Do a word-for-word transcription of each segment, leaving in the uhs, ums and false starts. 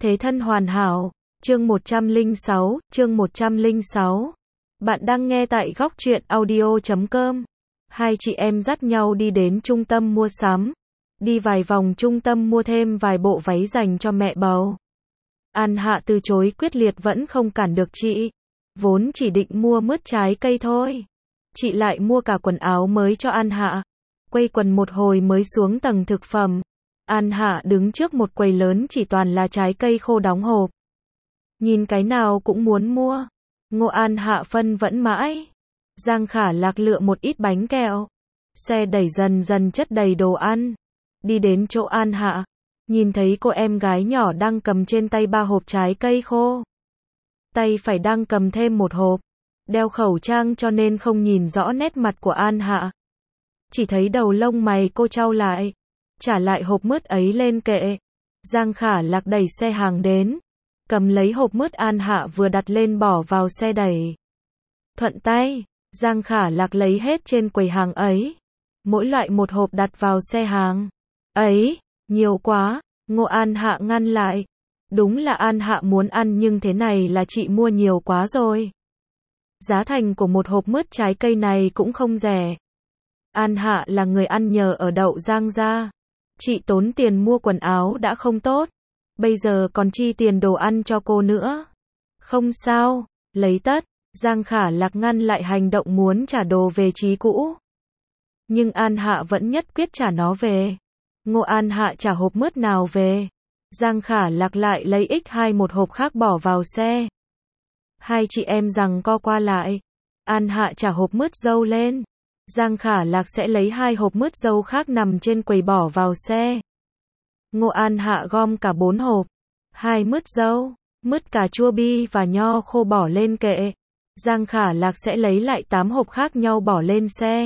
Thế thân hoàn hảo, chương một trăm lẻ sáu, chương một trăm lẻ sáu. Bạn đang nghe tại góc truyện audio chấm com. Hai chị em dắt nhau đi đến trung tâm mua sắm. Đi vài vòng trung tâm mua thêm vài bộ váy dành cho mẹ bầu. An Hạ từ chối quyết liệt vẫn không cản được chị. Vốn chỉ định mua mứt trái cây thôi. Chị lại mua cả quần áo mới cho An Hạ. Quây quần một hồi mới xuống tầng thực phẩm. An Hạ đứng trước một quầy lớn chỉ toàn là trái cây khô đóng hộp. Nhìn cái nào cũng muốn mua. Ngộ An Hạ phân vẫn mãi. Giang Khả Lạc lựa một ít bánh kẹo. Xe đẩy dần dần chất đầy đồ ăn. Đi đến chỗ An Hạ. Nhìn thấy cô em gái nhỏ đang cầm trên tay ba hộp trái cây khô. Tay phải đang cầm thêm một hộp. Đeo khẩu trang cho nên không nhìn rõ nét mặt của An Hạ. Chỉ thấy đầu lông mày cô chau lại. Trả lại hộp mứt ấy lên kệ. Giang Khả Lạc đẩy xe hàng đến. Cầm lấy hộp mứt An Hạ vừa đặt lên bỏ vào xe đẩy. Thuận tay, Giang Khả Lạc lấy hết trên quầy hàng ấy. Mỗi loại một hộp đặt vào xe hàng. Ấy, nhiều quá, Ngộ An Hạ ngăn lại. Đúng là An Hạ muốn ăn nhưng thế này là chị mua nhiều quá rồi. Giá thành của một hộp mứt trái cây này cũng không rẻ. An Hạ là người ăn nhờ ở đậu Giang gia. Chị tốn tiền mua quần áo đã không tốt. Bây giờ còn chi tiền đồ ăn cho cô nữa. Không sao, lấy tất. Giang Khả Lạc ngăn lại hành động muốn trả đồ về chí cũ. Nhưng An Hạ vẫn nhất quyết trả nó về. Ngộ An Hạ trả hộp mứt nào về. Giang Khả Lạc lại lấy x hai một hộp khác bỏ vào xe. Hai chị em giằng co qua lại. An Hạ trả hộp mứt dâu lên. Giang Khả Lạc sẽ lấy hai hộp mứt dâu khác nằm trên quầy bỏ vào xe. Ngộ An Hạ gom cả bốn hộp. Hai mứt dâu, mứt cà chua bi và nho khô bỏ lên kệ. Giang Khả Lạc sẽ lấy lại tám hộp khác nhau bỏ lên xe.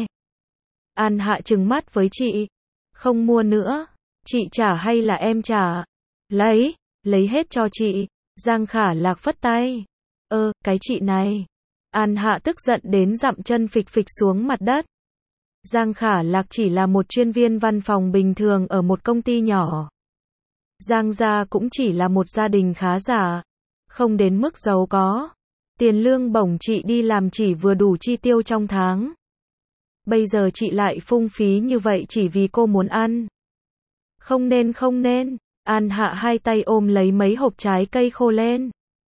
An Hạ trừng mắt với chị. Không mua nữa. Chị trả hay là em trả? Lấy, lấy hết cho chị. Giang Khả Lạc phất tay. Ơ, cái chị này. An Hạ tức giận đến dậm chân phịch phịch xuống mặt đất. Giang Khả Lạc chỉ là một chuyên viên văn phòng bình thường ở một công ty nhỏ. Giang gia cũng chỉ là một gia đình khá giả. Không đến mức giàu có. Tiền lương bổng chị đi làm chỉ vừa đủ chi tiêu trong tháng. Bây giờ chị lại phung phí như vậy chỉ vì cô muốn ăn. Không nên không nên. An Hạ hai tay ôm lấy mấy hộp trái cây khô lên.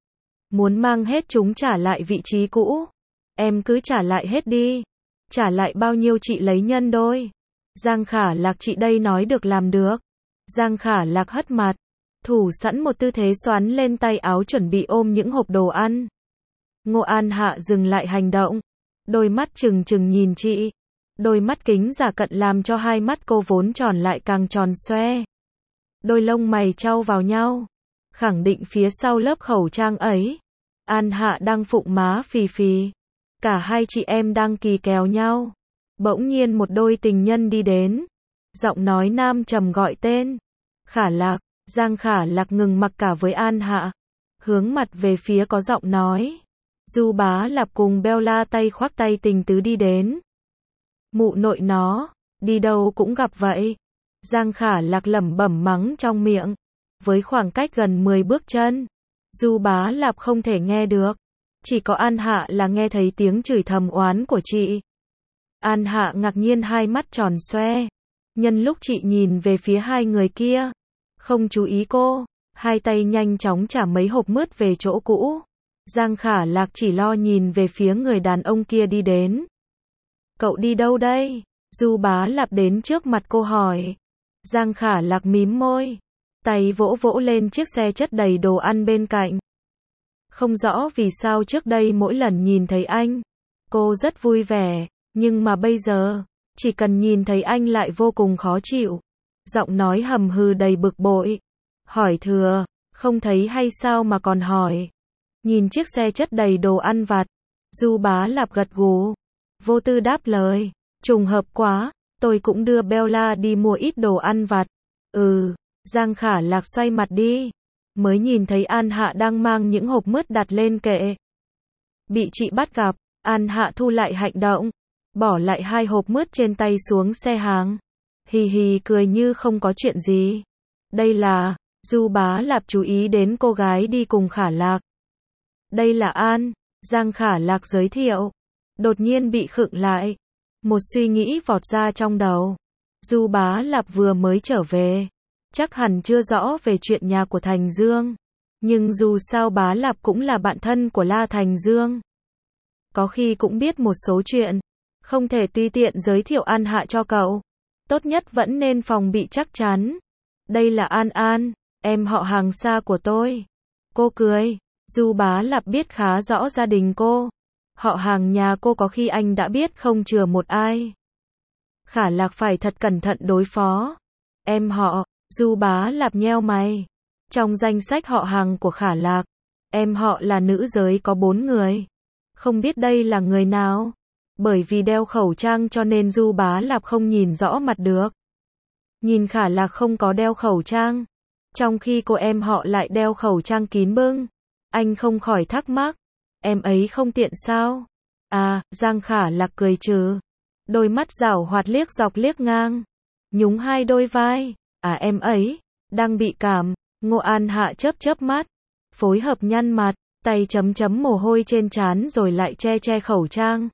Muốn mang hết chúng trả lại vị trí cũ. Em cứ trả lại hết đi. Trả lại bao nhiêu chị lấy nhân đôi. Giang Khả Lạc chị đây nói được làm được. Giang Khả Lạc hất mặt. Thủ sẵn một tư thế xoắn lên tay áo chuẩn bị ôm những hộp đồ ăn. Ngộ An Hạ dừng lại hành động. Đôi mắt trừng trừng nhìn chị. Đôi mắt kính giả cận làm cho hai mắt cô vốn tròn lại càng tròn xoe. Đôi lông mày chau vào nhau. Khẳng định phía sau lớp khẩu trang ấy. An Hạ đang phụng má phì phì. Cả hai chị em đang kỳ kèo nhau. Bỗng nhiên một đôi tình nhân đi đến. Giọng nói nam trầm gọi tên. Khả Lạc. Giang Khả Lạc ngừng mặc cả với An Hạ. Hướng mặt về phía có giọng nói. Du Bá Lạp cùng Bella tay khoác tay tình tứ đi đến. Mụ nội nó. Đi đâu cũng gặp vậy. Giang Khả Lạc lẩm bẩm mắng trong miệng. Với khoảng cách gần mười bước chân. Du Bá Lạp không thể nghe được. Chỉ có An Hạ là nghe thấy tiếng chửi thầm oán của chị. An Hạ ngạc nhiên hai mắt tròn xoe. Nhân lúc chị nhìn về phía hai người kia. Không chú ý cô. Hai tay nhanh chóng trả mấy hộp mứt về chỗ cũ. Giang Khả Lạc chỉ lo nhìn về phía người đàn ông kia đi đến. Cậu đi đâu đây? Du Bá Lạp đến trước mặt cô hỏi. Giang Khả Lạc mím môi. Tay vỗ vỗ lên chiếc xe chất đầy đồ ăn bên cạnh. Không rõ vì sao trước đây mỗi lần nhìn thấy anh, cô rất vui vẻ, nhưng mà bây giờ, chỉ cần nhìn thấy anh lại vô cùng khó chịu. Giọng nói hầm hừ đầy bực bội. Hỏi thừa, không thấy hay sao mà còn hỏi. Nhìn chiếc xe chất đầy đồ ăn vặt, Du Bá Lạp gật gù. Vô tư đáp lời, trùng hợp quá, tôi cũng đưa Bella đi mua ít đồ ăn vặt. Ừ, Giang Khả Lạc xoay mặt đi. Mới nhìn thấy An Hạ đang mang những hộp mứt đặt lên kệ. Bị chị bắt gặp, An Hạ thu lại hành động. Bỏ lại hai hộp mứt trên tay xuống xe hàng. Hì hì cười như không có chuyện gì. Đây là, Du Bá Lạp chú ý đến cô gái đi cùng Khả Lạc. Đây là An, Giang Khả Lạc giới thiệu. Đột nhiên bị khựng lại. Một suy nghĩ vọt ra trong đầu. Du Bá Lạp vừa mới trở về. Chắc hẳn chưa rõ về chuyện nhà của Thành Dương. Nhưng dù sao Bá Lạp cũng là bạn thân của La Thành Dương. Có khi cũng biết một số chuyện. Không thể tùy tiện giới thiệu An Hạ cho cậu. Tốt nhất vẫn nên phòng bị chắc chắn. Đây là An An, em họ hàng xa của tôi. Cô cười. Du Bá Lạp biết khá rõ gia đình cô. Họ hàng nhà cô có khi anh đã biết không chừa một ai. Khả Lạc phải thật cẩn thận đối phó. Em họ, Du Bá Lạp nheo mày. Trong danh sách họ hàng của Khả Lạc, em họ là nữ giới có bốn người. Không biết đây là người nào. Bởi vì đeo khẩu trang cho nên Du Bá Lạp không nhìn rõ mặt được. Nhìn Khả Lạc không có đeo khẩu trang. Trong khi cô em họ lại đeo khẩu trang kín bưng. Anh không khỏi thắc mắc. Em ấy không tiện sao? À, Giang Khả Lạc cười trừ. Đôi mắt giảo hoạt liếc dọc liếc ngang. Nhúng hai đôi vai. À em ấy, đang bị cảm. Ngô An Hạ chớp chớp mắt. Phối hợp nhăn mặt, tay chấm chấm mồ hôi trên trán rồi lại che che khẩu trang.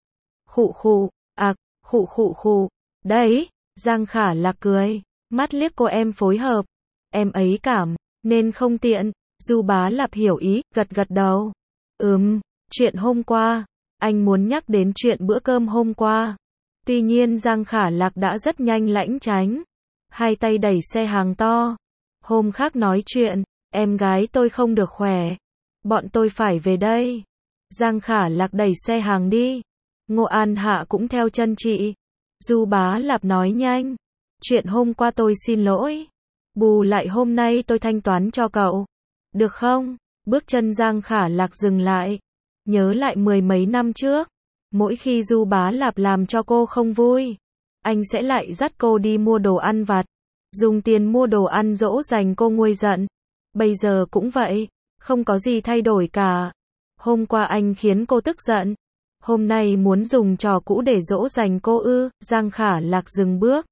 Khụ khụ, ạc, à, khụ khụ khụ. Đấy, Giang Khả Lạc cười. Mắt liếc cô em phối hợp. Em ấy cảm, nên không tiện. Du Bá Lạp hiểu ý, gật gật đầu. Ừm, chuyện hôm qua. Anh muốn nhắc đến chuyện bữa cơm hôm qua. Tuy nhiên Giang Khả Lạc đã rất nhanh lãnh tránh. Hai tay đẩy xe hàng to. Hôm khác nói chuyện, em gái tôi không được khỏe. Bọn tôi phải về đây. Giang Khả Lạc đẩy xe hàng đi. Ngô An Hạ cũng theo chân chị. Du Bá Lạp nói nhanh. Chuyện hôm qua tôi xin lỗi. Bù lại hôm nay tôi thanh toán cho cậu. Được không? Bước chân Giang Khả Lạc dừng lại. Nhớ lại mười mấy năm trước. Mỗi khi Du Bá Lạp làm cho cô không vui, anh sẽ lại dắt cô đi mua đồ ăn vặt. Dùng tiền mua đồ ăn dỗ dành cô nguôi giận. Bây giờ cũng vậy. Không có gì thay đổi cả. Hôm qua anh khiến cô tức giận. Hôm nay muốn dùng trò cũ để dỗ dành cô ư? Giang Khả Lạc dừng bước.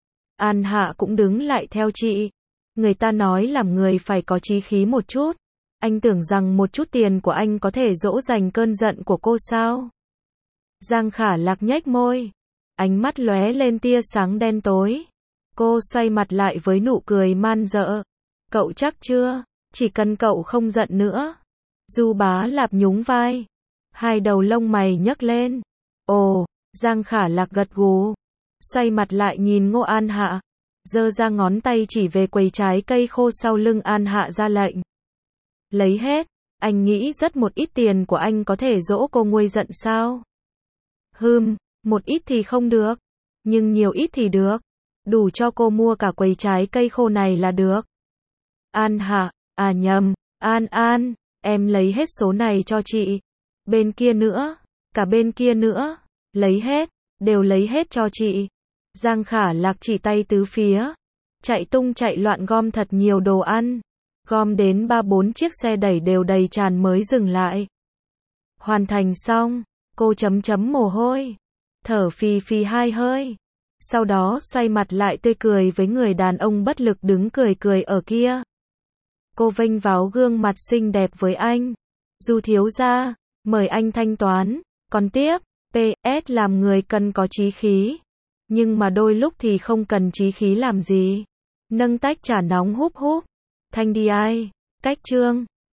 An Hạ cũng đứng lại theo chị. Người ta nói làm người phải có chí khí một chút. Anh tưởng rằng một chút tiền của anh có thể dỗ dành cơn giận của cô sao? Giang Khả Lạc nhếch môi. Ánh mắt lóe lên tia sáng đen tối. Cô xoay mặt lại với nụ cười man dợ. Cậu chắc chưa? Chỉ cần cậu không giận nữa. Du Bá Lạp nhún vai. Hai đầu lông mày nhấc lên. Ồ, Giang Khả Lạc gật gù. Xoay mặt lại nhìn Ngô An Hạ. Giơ ra ngón tay chỉ về quầy trái cây khô sau lưng An Hạ ra lệnh. Lấy hết. Anh nghĩ rất một ít tiền của anh có thể dỗ cô nguôi giận sao? Hừm, một ít thì không được. Nhưng nhiều ít thì được. Đủ cho cô mua cả quầy trái cây khô này là được. An Hạ, à nhầm, An An, em lấy hết số này cho chị. Bên kia nữa, cả bên kia nữa, lấy hết, đều lấy hết cho chị. Giang Khả Lạc chỉ tay tứ phía. Chạy tung chạy loạn gom thật nhiều đồ ăn. Gom đến ba bốn chiếc xe đẩy đều đầy tràn mới dừng lại. Hoàn thành xong, cô chấm chấm mồ hôi. Thở phì phì hai hơi. Sau đó xoay mặt lại tươi cười với người đàn ông bất lực đứng cười cười ở kia. Cô vênh váo gương mặt xinh đẹp với anh. Du thiếu gia, mời anh thanh toán. Còn tiếp, pê ét làm người cần có chí khí. Nhưng mà đôi lúc thì không cần chí khí làm gì. Nâng tách trà nóng húp húp. Thanh đi ai. Cách chương.